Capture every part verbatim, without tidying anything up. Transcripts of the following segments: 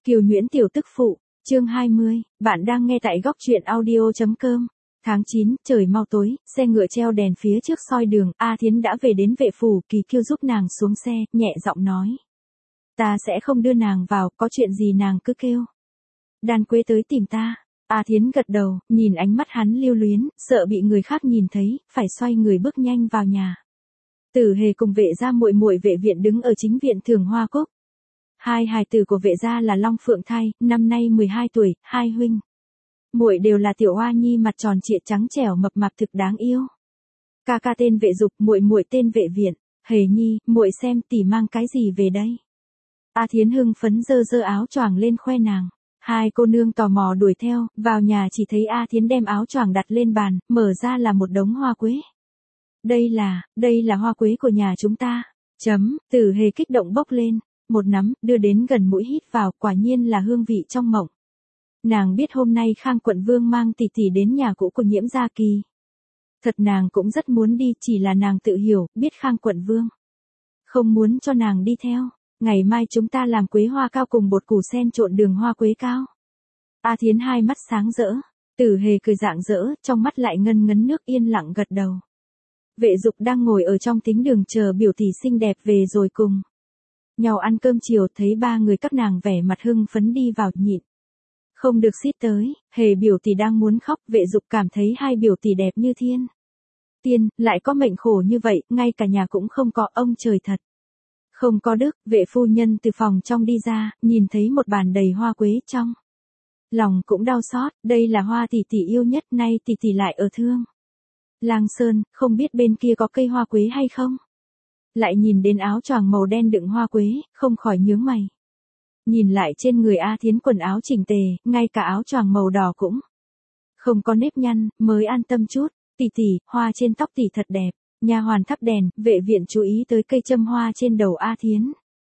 Kiều Nhuyễn tiểu tức phụ, chương hai mươi, bạn đang nghe tại góc truyện audio chấm com. Tháng chín, trời mau tối, xe ngựa treo đèn phía trước soi đường, A Thiến đã về đến vệ phủ, Kỳ Kiêu giúp nàng xuống xe, nhẹ giọng nói. Ta sẽ không đưa nàng vào, có chuyện gì nàng cứ kêu. Đan Quế tới tìm ta. A Thiến gật đầu, nhìn ánh mắt hắn lưu luyến, sợ bị người khác nhìn thấy, phải xoay người bước nhanh vào nhà. Tử Hề cùng vệ gia muội muội vệ viện đứng ở chính viện thưởng hoa cúc. Hai hài tử của vệ gia là Long Phượng Thai, năm nay mười hai tuổi, hai huynh muội đều là tiểu oa nhi mặt tròn trịa trắng trẻo mập mạp thực đáng yêu. Ca ca tên Vệ Dục, muội muội tên Vệ Viện. Hề nhi, muội xem tỷ mang cái gì về đây. A Thiến hưng phấn giơ giơ áo choàng lên khoe nàng. Hai cô nương tò mò đuổi theo, vào nhà chỉ thấy A Thiến đem áo choàng đặt lên bàn, mở ra là một đống hoa quế. Đây là, đây là hoa quế của nhà chúng ta. Chấm, Tử Hề kích động bốc lên. Một nắm, đưa đến gần mũi hít vào, quả nhiên là hương vị trong mộng. Nàng biết hôm nay Khang Quận Vương mang tỷ tỷ đến nhà cũ của Nhiễm Gia Kỳ. Thật nàng cũng rất muốn đi, chỉ là nàng tự hiểu, biết Khang Quận Vương không muốn cho nàng đi theo. Ngày mai chúng ta làm quế hoa cao cùng bột củ sen trộn đường hoa quế cao. A Thiến hai mắt sáng rỡ, Tử Hề cười rạng rỡ, trong mắt lại ngân ngấn nước, yên lặng gật đầu. Vệ Dục đang ngồi ở trong thính đường chờ biểu tỷ xinh đẹp về rồi cùng nhau ăn cơm chiều, thấy ba người các nàng vẻ mặt hưng phấn đi vào, nhịn không được xít tới. Hề biểu tỷ đang muốn khóc, Vệ Dục cảm thấy hai biểu tỷ đẹp như thiên tiên, lại có mệnh khổ như vậy, ngay cả nhà cũng không có, ông trời thật không có đức. Vệ phu nhân từ phòng trong đi ra, nhìn thấy một bàn đầy hoa quế, trong lòng cũng đau xót, đây là hoa tỷ tỷ yêu nhất, nay tỷ tỷ lại ở Thương Lang Sơn, không biết bên kia có cây hoa quế hay không. Lại nhìn đến áo choàng màu đen đựng hoa quế, không khỏi nhướng mày. Nhìn lại trên người A Thiến quần áo chỉnh tề, ngay cả áo choàng màu đỏ cũng không có nếp nhăn, mới an tâm chút. Tỷ tỷ, hoa trên tóc tỷ thật đẹp. Nha hoàn thắp đèn, Vệ Viện chú ý tới cây châm hoa trên đầu A Thiến.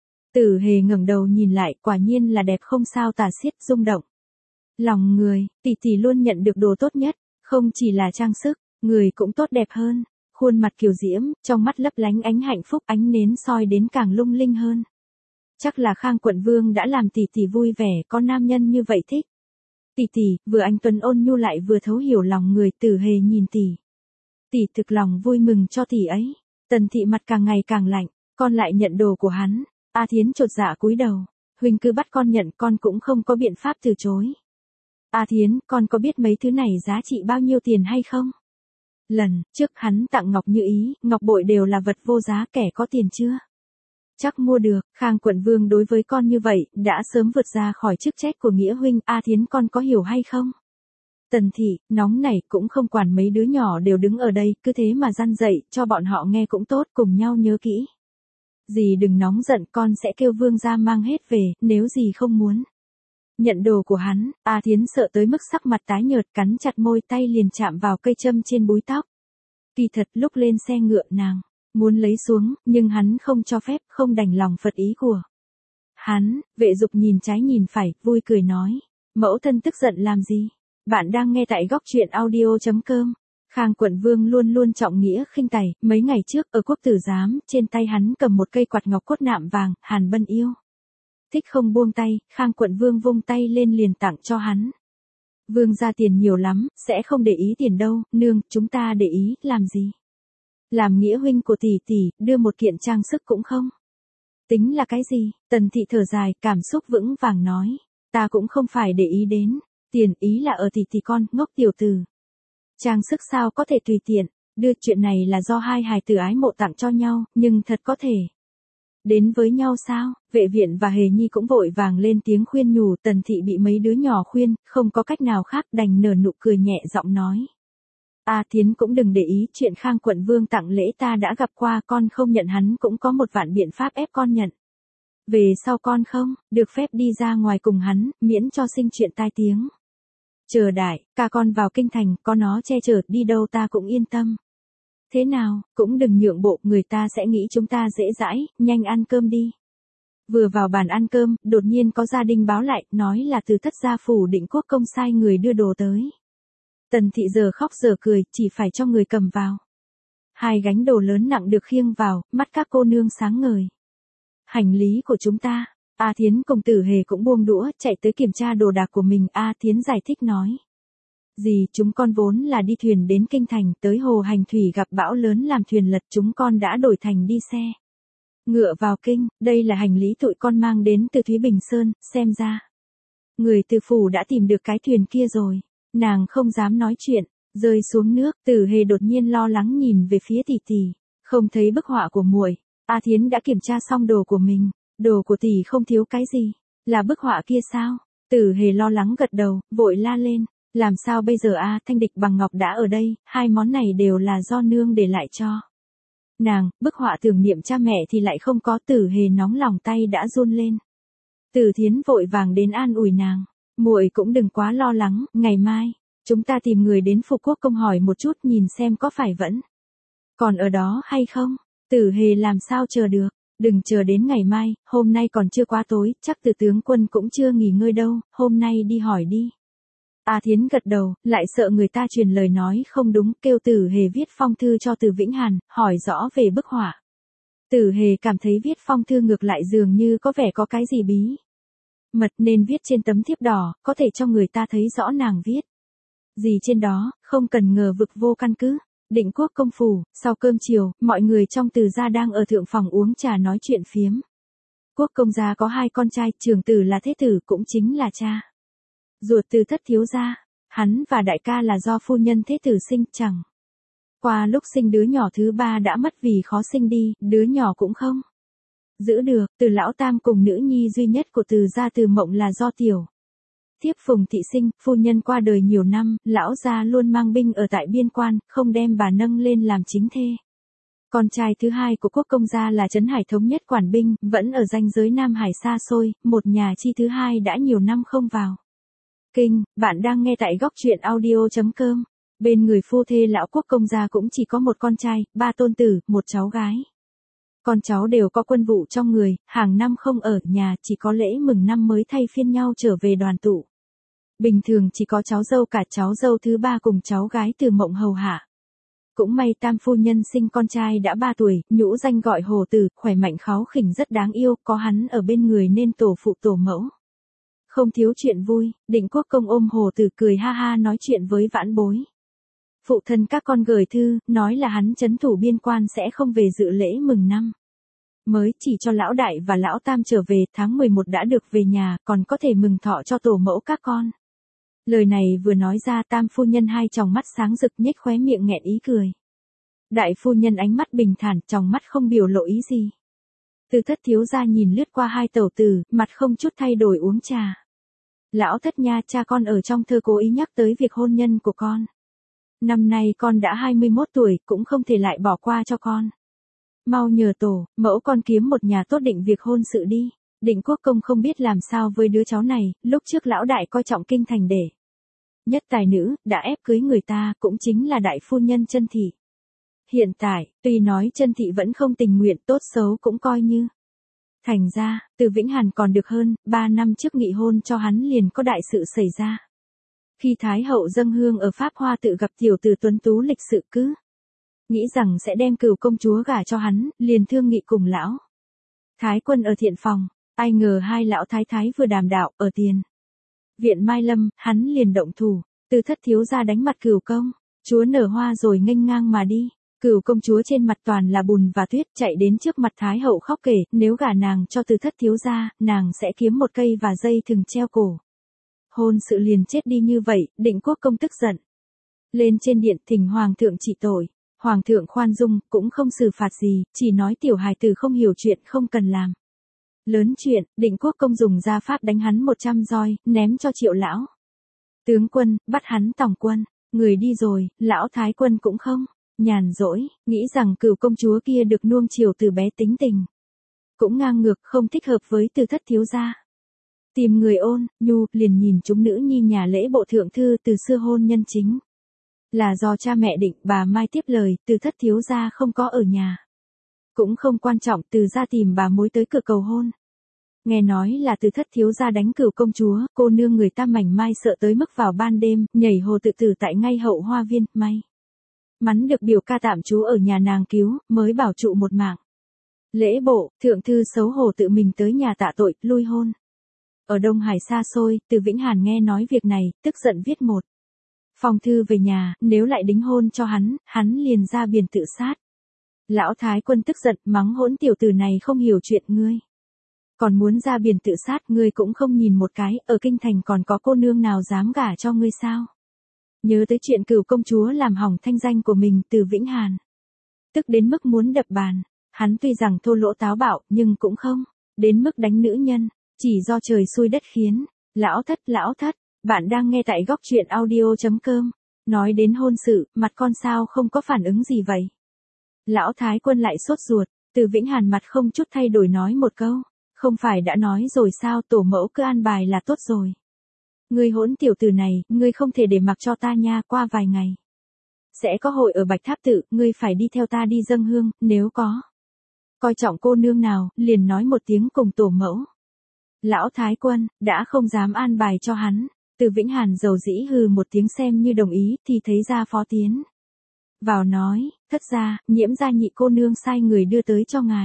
Tử Hề ngẩng đầu nhìn lại, quả nhiên là đẹp không sao tả xiết, rung động lòng người. Tỷ tỷ luôn nhận được đồ tốt nhất, không chỉ là trang sức, người cũng tốt đẹp hơn. Khuôn mặt kiều diễm, trong mắt lấp lánh ánh hạnh phúc, ánh nến soi đến càng lung linh hơn. Chắc là Khang Quận Vương đã làm tỷ tỷ vui vẻ, có nam nhân như vậy thích. Tỷ tỷ, vừa anh tuấn ôn nhu lại vừa thấu hiểu lòng người. Tử Hề nhìn tỷ. Tỷ thực lòng vui mừng cho tỷ ấy. Tần thị mặt càng ngày càng lạnh, con lại nhận đồ của hắn. A Thiến chột dạ cúi đầu. Huynh cứ bắt con nhận, con cũng không có biện pháp từ chối. A Thiến, con có biết mấy thứ này giá trị bao nhiêu tiền hay không? Lần trước hắn tặng ngọc như ý, ngọc bội đều là vật vô giá, kẻ có tiền chưa chắc mua được. Khang Quận Vương đối với con như vậy, đã sớm vượt ra khỏi chức trách của nghĩa huynh. A Thiến, con có hiểu hay không? Tần thị, nóng nảy, cũng không quản mấy đứa nhỏ đều đứng ở đây, cứ thế mà răn dạy, cho bọn họ nghe cũng tốt, cùng nhau nhớ kỹ. Dì đừng nóng giận, con sẽ kêu Vương gia mang hết về, nếu dì không muốn nhận đồ của hắn. A Thiến sợ tới mức sắc mặt tái nhợt, cắn chặt môi, tay liền chạm vào cây châm trên búi tóc. Kỳ thật lúc lên xe ngựa nàng muốn lấy xuống, nhưng hắn không cho phép, không đành lòng phật ý của hắn. Vệ Dục nhìn trái nhìn phải, vui cười nói. Mẫu thân tức giận làm gì? Bạn đang nghe tại góc truyện audio chấm com. Khang Quận Vương luôn luôn trọng nghĩa khinh tài, mấy ngày trước ở Quốc Tử Giám, trên tay hắn cầm một cây quạt ngọc cốt nạm vàng, Hàn Bân yêu thích không buông tay, Khang Quận Vương vung tay lên liền tặng cho hắn. Vương gia tiền nhiều lắm, sẽ không để ý tiền đâu, nương, chúng ta để ý, làm gì? Làm nghĩa huynh của tỷ tỷ, đưa một kiện trang sức cũng không tính là cái gì. Tần thị thở dài, cảm xúc vững vàng nói. Ta cũng không phải để ý đến tiền, ý là ở tỷ tỷ con, ngốc tiểu tử. Trang sức sao có thể tùy tiện, đưa, chuyện này là do hai hài tử ái mộ tặng cho nhau, nhưng thật có thể đến với nhau sao? Vệ Viện và Hề Nhi cũng vội vàng lên tiếng khuyên nhủ. Tần thị bị mấy đứa nhỏ khuyên, không có cách nào khác, đành nở nụ cười nhẹ giọng nói. A Thiến cũng đừng để ý, chuyện Khang Quận Vương tặng lễ ta đã gặp qua, con không nhận hắn cũng có một vạn biện pháp ép con nhận. Về sau con không được phép đi ra ngoài cùng hắn, miễn cho sinh chuyện tai tiếng. Chờ đại ca con vào kinh thành, có nó che chở, đi đâu ta cũng yên tâm. Thế nào, cũng đừng nhượng bộ, người ta sẽ nghĩ chúng ta dễ dãi, nhanh ăn cơm đi. Vừa vào bàn ăn cơm, đột nhiên có gia đình báo lại, nói là từ Thất gia phủ Định Quốc công sai người đưa đồ tới. Tần thị giờ khóc giờ cười, chỉ phải cho người cầm vào. Hai gánh đồ lớn nặng được khiêng vào, mắt các cô nương sáng ngời. Hành lý của chúng ta, A Thiến cùng Tử Hề cũng buông đũa, chạy tới kiểm tra đồ đạc của mình. A Thiến giải thích nói. Dì, chúng con vốn là đi thuyền đến Kinh Thành, tới hồ Hành Thủy gặp bão lớn làm thuyền lật, chúng con đã đổi thành đi xe ngựa vào kinh, đây là hành lý tụi con mang đến từ Thúy Bình Sơn, xem ra người từ phủ đã tìm được cái thuyền kia rồi. Nàng không dám nói chuyện, rơi xuống nước. Tử Hề đột nhiên lo lắng nhìn về phía tỷ tỷ, không thấy bức họa của muội. A Thiến đã kiểm tra xong đồ của mình, đồ của tỷ không thiếu cái gì, là bức họa kia sao? Tử Hề lo lắng gật đầu, vội la lên, làm sao bây giờ a? Thanh Địch bằng ngọc đã ở đây, hai món này đều là do nương để lại cho nàng, bức họa tưởng niệm cha mẹ thì lại không có. Tử Hề nóng lòng, tay đã run lên. Tử Thiến vội vàng đến an ủi nàng, muội cũng đừng quá lo lắng, ngày mai chúng ta tìm người đến Phục Quốc công hỏi một chút, nhìn xem có phải vẫn còn ở đó hay không. Tử Hề làm sao chờ được, đừng chờ đến ngày mai, hôm nay còn chưa quá tối, chắc Từ tướng quân cũng chưa nghỉ ngơi đâu, hôm nay đi hỏi đi. A Thiến gật đầu, lại sợ người ta truyền lời nói không đúng, kêu Tử Hề viết phong thư cho Từ Vĩnh Hàn, hỏi rõ về bức họa. Tử Hề cảm thấy viết phong thư ngược lại dường như có vẻ có cái gì bí mật, nên viết trên tấm thiếp đỏ, có thể cho người ta thấy rõ nàng viết gì trên đó, không cần ngờ vực vô căn cứ. Định Quốc công phủ, sau cơm chiều, mọi người trong Từ gia đang ở thượng phòng uống trà nói chuyện phiếm. Quốc công gia có hai con trai, trưởng tử là Thế tử, cũng chính là cha ruột Từ thất thiếu gia. Hắn và đại ca là do phu nhân Thế tử sinh, chẳng qua lúc sinh đứa nhỏ thứ ba đã mất vì khó sinh đi, đứa nhỏ cũng không giữ được. Từ lão tam cùng nữ nhi duy nhất của Từ gia Từ Mộng là do tiểu thiếp Phùng thị sinh, phu nhân qua đời nhiều năm, lão gia luôn mang binh ở tại biên quan, không đem bà nâng lên làm chính thê. Con trai thứ hai của quốc công gia là Trấn Hải thống nhất quản binh, vẫn ở ranh giới Nam Hải xa xôi, một nhà chi thứ hai đã nhiều năm không vào kinh. Bạn đang nghe tại góc truyện audio chấm com. Bên người phu thê lão quốc công gia cũng chỉ có một con trai, ba tôn tử, một cháu gái. Con cháu đều có quân vụ trong người, hàng năm không ở nhà, chỉ có lễ mừng năm mới thay phiên nhau trở về đoàn tụ. Bình thường chỉ có cháu dâu cả, cháu dâu thứ ba cùng cháu gái Từ Mộng hầu hạ. Cũng may tam phu nhân sinh con trai đã ba tuổi, nhũ danh gọi Hồ Tử, khỏe mạnh kháu khỉnh rất đáng yêu, có hắn ở bên người nên tổ phụ tổ mẫu không thiếu chuyện vui. Định Quốc công ôm Hồ Tử cười ha ha nói chuyện với vãn bối. Phụ thân các con gửi thư, nói là hắn trấn thủ biên quan sẽ không về dự lễ mừng năm mới, chỉ cho lão đại và lão tam trở về, tháng mười một đã được về nhà, còn có thể mừng thọ cho tổ mẫu các con. Lời này vừa nói ra, tam phu nhân hai tròng mắt sáng rực, nhếch khóe miệng nghẹn ý cười. Đại phu nhân ánh mắt bình thản, tròng mắt không biểu lộ ý gì. Từ thất thiếu gia nhìn lướt qua hai tẩu tử, mặt không chút thay đổi uống trà. Lão thất nha, cha con ở trong thơ cố ý nhắc tới việc hôn nhân của con. Năm nay con đã hai mươi mốt tuổi, cũng không thể lại bỏ qua cho con. Mau nhờ tổ, mẫu con kiếm một nhà tốt định việc hôn sự đi. Định Quốc công không biết làm sao với đứa cháu này, lúc trước lão đại coi trọng kinh thành để nhất tài nữ, đã ép cưới người ta, cũng chính là đại phu nhân Chân Thị. Hiện tại, tuy nói Chân Thị vẫn không tình nguyện, tốt xấu cũng coi như thành ra. Từ Vĩnh Hàn còn được hơn, ba năm trước nghị hôn cho hắn liền có đại sự xảy ra. Khi Thái hậu dâng hương ở Pháp Hoa tự gặp tiểu tử tuấn tú lịch sự, cứ nghĩ rằng sẽ đem Cửu công chúa gả cho hắn, liền thương nghị cùng lão Thái quân ở thiện phòng. Ai ngờ hai lão thái thái vừa đàm đạo ở tiền viện Mai Lâm, hắn liền động thủ. Từ thất thiếu gia đánh mặt Cửu công chúa nở hoa rồi nghênh ngang mà đi. Cửu công chúa trên mặt toàn là bùn và tuyết, chạy đến trước mặt Thái hậu khóc kể, nếu gả nàng cho Từ thất thiếu gia, nàng sẽ kiếm một cây và dây thừng treo cổ. Hôn sự liền chết đi như vậy. Định Quốc công tức giận lên trên điện thỉnh hoàng thượng trị tội. Hoàng thượng khoan dung, cũng không xử phạt gì, chỉ nói tiểu hài tử không hiểu chuyện không cần làm lớn chuyện. Định Quốc công dùng gia pháp đánh hắn một trăm roi, ném cho Triệu lão tướng quân, bắt hắn tòng quân. Người đi rồi, lão thái quân cũng không nhàn rỗi, nghĩ rằng Cửu công chúa kia được nuông chiều từ bé, tính tình cũng ngang ngược, không thích hợp với Từ thất thiếu gia. Tìm người ôn nhu, liền nhìn chúng nữ nhi nhà lễ bộ thượng thư. Từ xưa hôn nhân chính là do cha mẹ định. Bà Mai tiếp lời, Từ thất thiếu gia không có ở nhà cũng không quan trọng, Từ gia tìm bà mối tới cửa cầu hôn. Nghe nói là Từ thất thiếu gia đánh Cửu công chúa, cô nương người ta mảnh mai sợ tới mức vào ban đêm, nhảy hồ tự tử tại ngay hậu hoa viên. May mắn được biểu ca tạm trú ở nhà nàng cứu, mới bảo trụ một mạng. Lễ bộ, thượng thư xấu hổ tự mình tới nhà tạ tội, lui hôn. Ở Đông Hải xa xôi, Từ Vĩnh Hàn nghe nói việc này, tức giận viết một phong thư về nhà, nếu lại đính hôn cho hắn, hắn liền ra biển tự sát. Lão Thái Quân tức giận, mắng hỗn tiểu tử này không hiểu chuyện ngươi. Còn muốn ra biển tự sát, ngươi cũng không nhìn một cái, ở kinh thành còn có cô nương nào dám gả cho ngươi sao? Nhớ tới chuyện Cửu công chúa làm hỏng thanh danh của mình, Từ Vĩnh Hàn tức đến mức muốn đập bàn. Hắn tuy rằng thô lỗ táo bạo, nhưng cũng không đến mức đánh nữ nhân, chỉ do trời xui đất khiến. Lão thất, lão thất, bạn đang nghe tại góc truyện audio chấm com. Nói đến hôn sự, mặt con sao không có phản ứng gì vậy? Lão Thái Quân lại sốt ruột, Từ Vĩnh Hàn mặt không chút thay đổi nói một câu, không phải đã nói rồi sao, tổ mẫu cứ an bài là tốt rồi. Ngươi hỗn tiểu tử này, ngươi không thể để mặc cho ta nha, qua vài ngày sẽ có hội ở Bạch Tháp Tự, ngươi phải đi theo ta đi dâng hương, nếu có coi trọng cô nương nào, liền nói một tiếng cùng tổ mẫu. Lão Thái Quân đã không dám an bài cho hắn, Từ Vĩnh Hàn dầu dĩ hừ một tiếng xem như đồng ý, thì thấy ra phó tiến vào nói, thất gia, Nhiễm gia nhị cô nương sai người đưa tới cho ngài.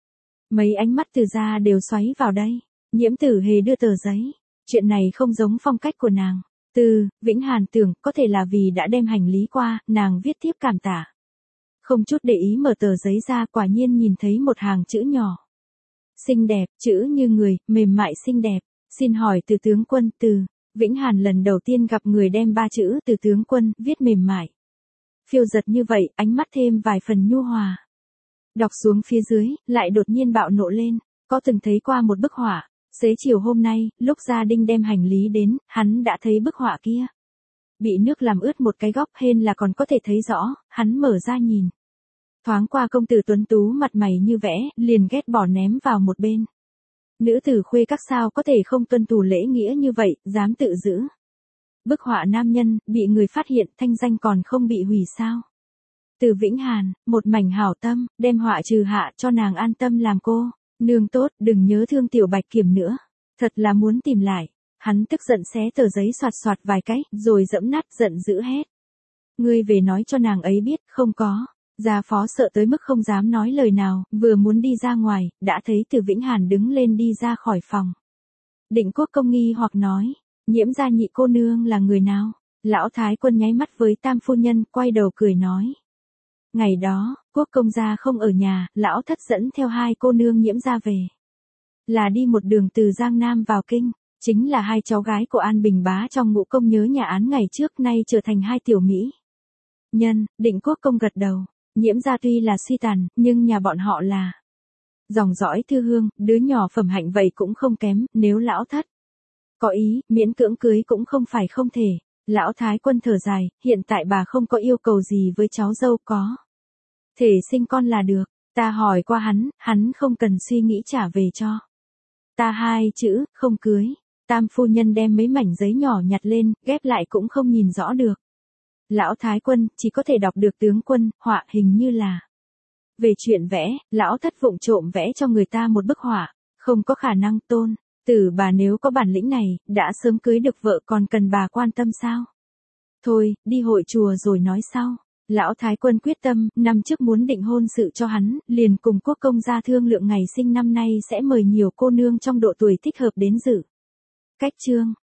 Mấy ánh mắt Từ gia đều xoáy vào đây. Nhiễm Tử Hề đưa tờ giấy, chuyện này không giống phong cách của nàng. Từ Vĩnh Hàn tưởng có thể là vì đã đem hành lý qua, nàng viết tiếp cảm tạ. Không chút để ý mở tờ giấy ra, quả nhiên nhìn thấy một hàng chữ nhỏ. Xinh đẹp, chữ như người, mềm mại xinh đẹp. Xin hỏi Từ tướng quân. Từ Vĩnh Hàn lần đầu tiên gặp người đem ba chữ Từ tướng quân viết mềm mại, phiêu giật như vậy, ánh mắt thêm vài phần nhu hòa. Đọc xuống phía dưới, lại đột nhiên bạo nộ lên. Có từng thấy qua một bức họa? Xế chiều hôm nay, lúc gia đình đem hành lý đến, hắn đã thấy bức họa kia. Bị nước làm ướt một cái góc, hên là còn có thể thấy rõ, hắn mở ra nhìn. Thoáng qua công tử tuấn tú mặt mày như vẽ, liền ghét bỏ ném vào một bên. Nữ tử khuê các sao có thể không tuân thủ lễ nghĩa như vậy, dám tự giữ. Bức họa nam nhân, bị người phát hiện, thanh danh còn không bị hủy sao. Từ Vĩnh Hàn, một mảnh hảo tâm, đem họa trừ hạ cho nàng an tâm làm cô. Nương tốt, đừng nhớ thương tiểu Bạch Kiểm nữa. Thật là muốn tìm lại. Hắn tức giận xé tờ giấy soạt soạt vài cái, rồi dẫm nát, giận dữ hét. Ngươi về nói cho nàng ấy biết, không có. Gia phó sợ tới mức không dám nói lời nào, vừa muốn đi ra ngoài, đã thấy Từ Vĩnh Hàn đứng lên đi ra khỏi phòng. Định Quốc công nghi hoặc nói, Nhiễm gia nhị cô nương là người nào? Lão Thái Quân nháy mắt với Tam phu nhân, quay đầu cười nói. Ngày đó, Quốc công gia không ở nhà, lão thất dẫn theo hai cô nương Nhiễm gia về. Là đi một đường từ Giang Nam vào kinh, chính là hai cháu gái của An Bình bá trong Ngũ công nhớ nhà án ngày trước, nay trở thành hai tiểu mỹ nhân. Định Quốc công gật đầu. Nhiễm gia tuy là suy tàn, nhưng nhà bọn họ là dòng dõi thư hương, đứa nhỏ phẩm hạnh vậy cũng không kém, nếu lão thất có ý, miễn cưỡng cưới cũng không phải không thể. Lão Thái Quân thở dài, hiện tại bà không có yêu cầu gì với cháu dâu, có thể sinh con là được. Ta hỏi qua hắn, hắn không cần suy nghĩ trả về cho ta hai chữ, không cưới. Tam phu nhân đem mấy mảnh giấy nhỏ nhặt lên, ghép lại cũng không nhìn rõ được. Lão Thái Quân chỉ có thể đọc được tướng quân, họa hình như là về chuyện vẽ. Lão thất vụng trộm vẽ cho người ta một bức họa, không có khả năng. Tôn tử bà nếu có bản lĩnh này, đã sớm cưới được vợ, còn cần bà quan tâm sao? Thôi, đi hội chùa rồi nói sau. Lão Thái Quân quyết tâm, năm trước muốn định hôn sự cho hắn, liền cùng Quốc công gia thương lượng ngày sinh năm nay sẽ mời nhiều cô nương trong độ tuổi thích hợp đến dự. Cách chương